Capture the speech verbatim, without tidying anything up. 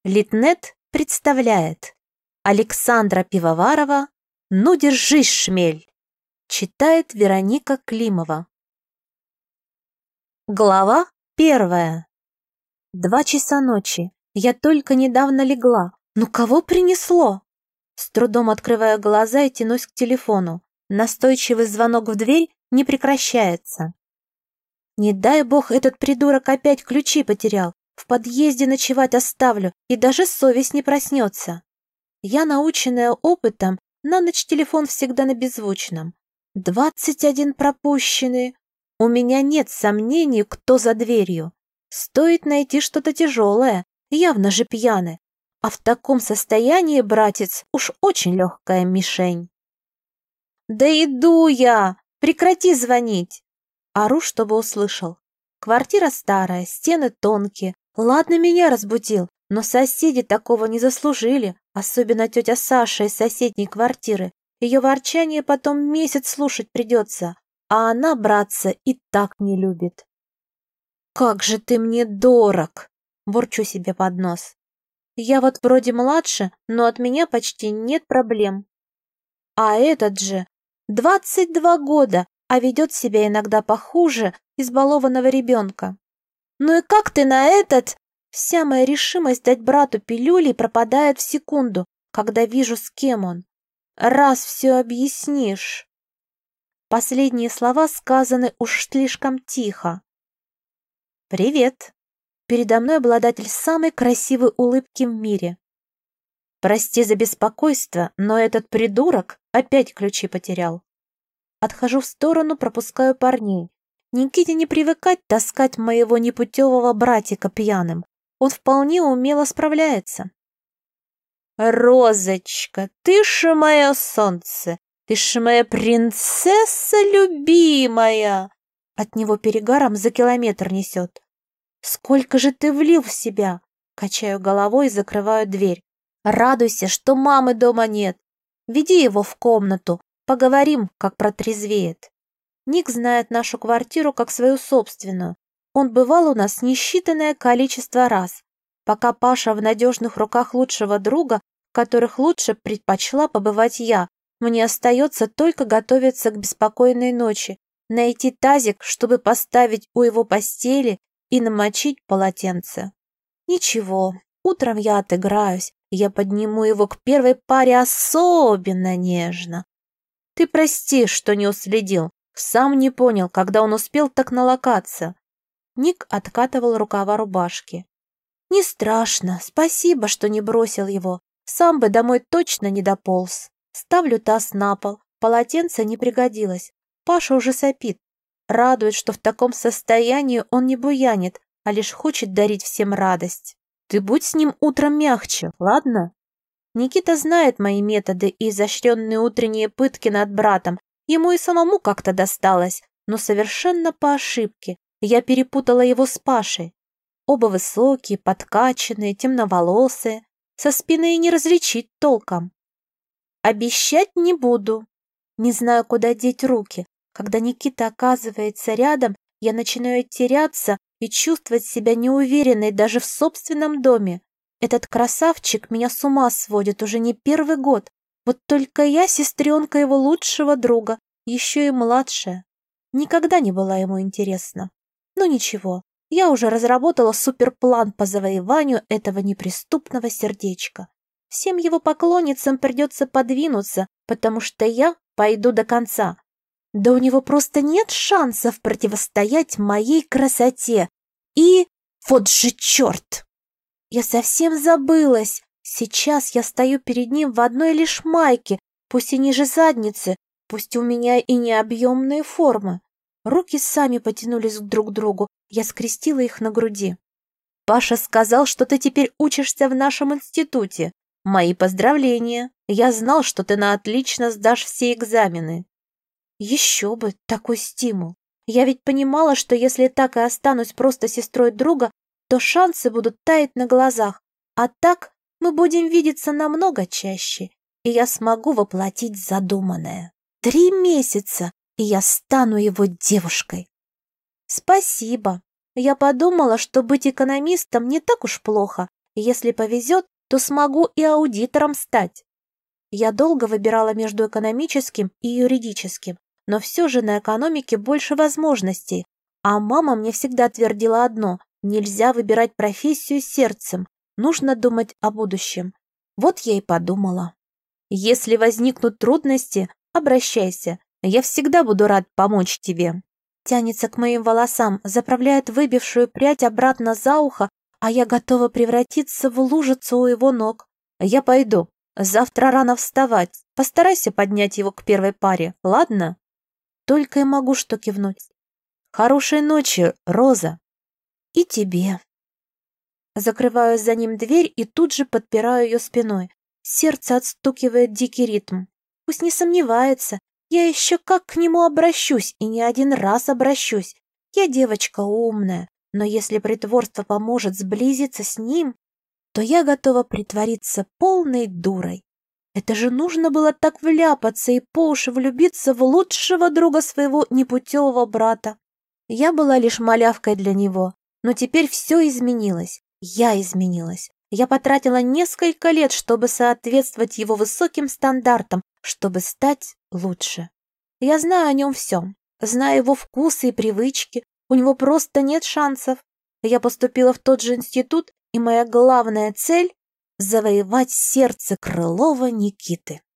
Литнет представляет Александра Пивоварова «Ну, держись, шмель!» Читает Вероника Климова. Глава первая. Два часа ночи. Я только недавно легла. Ну кого принесло? С трудом открываю глаза и тянусь к телефону. Настойчивый звонок в дверь не прекращается. Не дай бог этот придурок опять ключи потерял. В подъезде ночевать оставлю, и даже совесть не проснется. Я, наученная опытом, на ночь телефон всегда на беззвучном. Двадцать один пропущенный. У меня нет сомнений, кто за дверью. Стоит найти что-то тяжелое, явно же пьяный. А в таком состоянии, братец, уж очень легкая мишень. «Да иду я! Прекрати звонить!» Ору, чтобы услышал. Квартира старая, стены тонкие. Ладно, меня разбудил, но соседи такого не заслужили, особенно тетя Саша из соседней квартиры. Ее ворчание потом месяц слушать придется, а она, братца, и так не любит. «Как же ты мне дорог!» – бурчу себе под нос. «Я вот вроде младше, но от меня почти нет проблем. А этот же двадцать два года, а ведет себя иногда похуже избалованного ребенка. Ну и как ты на этот? Вся моя решимость дать брату пилюли пропадает в секунду, когда вижу, с кем он. Раз все объяснишь». Последние слова сказаны уж слишком тихо. «Привет. Передо мной обладатель самой красивой улыбки в мире. Прости за беспокойство, но этот придурок опять ключи потерял». Отхожу в сторону, пропускаю парней. Никите не привыкать таскать моего непутевого братика пьяным. Он вполне умело справляется. «Розочка, ты ж мое солнце, ты ж моя принцесса любимая!» От него перегаром за километр несет. «Сколько же ты влил в себя?» Качаю головой и закрываю дверь. «Радуйся, что мамы дома нет. Веди его в комнату, поговорим, как протрезвеет». Ник знает нашу квартиру как свою собственную. Он бывал у нас несчитанное количество раз. Пока Паша в надежных руках лучшего друга, в которых лучше предпочла побывать я, мне остается только готовиться к беспокойной ночи, найти тазик, чтобы поставить у его постели и намочить полотенце. Ничего, утром я отыграюсь, я подниму его к первой паре особенно нежно. Ты прости, что не уследил. Сам не понял, когда он успел так налокаться. Ник откатывал рукава рубашки. Не страшно, спасибо, что не бросил его. Сам бы домой точно не дополз. Ставлю таз на пол, полотенце не пригодилось. Паша уже сопит. Радует, что в таком состоянии он не буянит, а лишь хочет дарить всем радость. Ты будь с ним утром мягче, ладно? Никита знает мои методы и изощренные утренние пытки над братом. Ему и самому как-то досталось, но совершенно по ошибке. Я перепутала его с Пашей. Оба высокие, подкачанные, темноволосые. Со спины и не различить толком. Обещать не буду. Не знаю, куда деть руки. Когда Никита оказывается рядом, я начинаю теряться и чувствовать себя неуверенной даже в собственном доме. Этот красавчик меня с ума сводит уже не первый год. Вот только я сестренка его лучшего друга, еще и младшая. Никогда не была ему интересна. Но ничего, я уже разработала суперплан по завоеванию этого неприступного сердечка. Всем его поклонницам придется подвинуться, потому что я пойду до конца. Да у него просто нет шансов противостоять моей красоте. И вот же черт! Я совсем забылась. Сейчас я стою перед ним в одной лишь майке, пусть и ниже задницы, пусть у меня и не объемные формы. Руки сами потянулись друг к другу, я скрестила их на груди. «Паша сказал, что ты теперь учишься в нашем институте. Мои поздравления. Я знал, что ты на отлично сдашь все экзамены». Еще бы, такой стимул. Я ведь понимала, что если так и останусь просто сестрой друга, то шансы будут таять на глазах, а так мы будем видеться намного чаще, и я смогу воплотить задуманное. Три месяца, и я стану его девушкой. Спасибо. Я подумала, что быть экономистом не так уж плохо, Если повезет, то смогу и аудитором стать. Я долго выбирала между экономическим и юридическим, но все же на экономике больше возможностей, а мама мне всегда твердила одно: нельзя выбирать профессию сердцем, нужно думать о будущем. Вот я и подумала. Если возникнут трудности, обращайся, я всегда буду рад помочь тебе. Тянется к моим волосам, заправляет выбившую прядь обратно за ухо, а я готова превратиться в лужицу у его ног. Я пойду. Завтра рано вставать. Постарайся поднять его к первой паре, ладно? Только и могу что кивнуть. Хорошей ночи, Роза. И тебе. Закрываю за ним дверь и тут же подпираю ее спиной. Сердце отстукивает дикий ритм. Пусть не сомневается, я еще как к нему обращусь, и не один раз обращусь. Я девочка умная, но если притворство поможет сблизиться с ним, то я готова притвориться полной дурой. Это же нужно было так вляпаться и по уши влюбиться в лучшего друга своего непутевого брата. Я была лишь малявкой для него, но теперь все изменилось. Я изменилась. Я потратила несколько лет, чтобы соответствовать его высоким стандартам, чтобы стать лучше. Я знаю о нем все. Знаю его вкусы и привычки. У него просто нет шансов. Я поступила в тот же институт, и моя главная цель — завоевать сердце Крылова Никиты.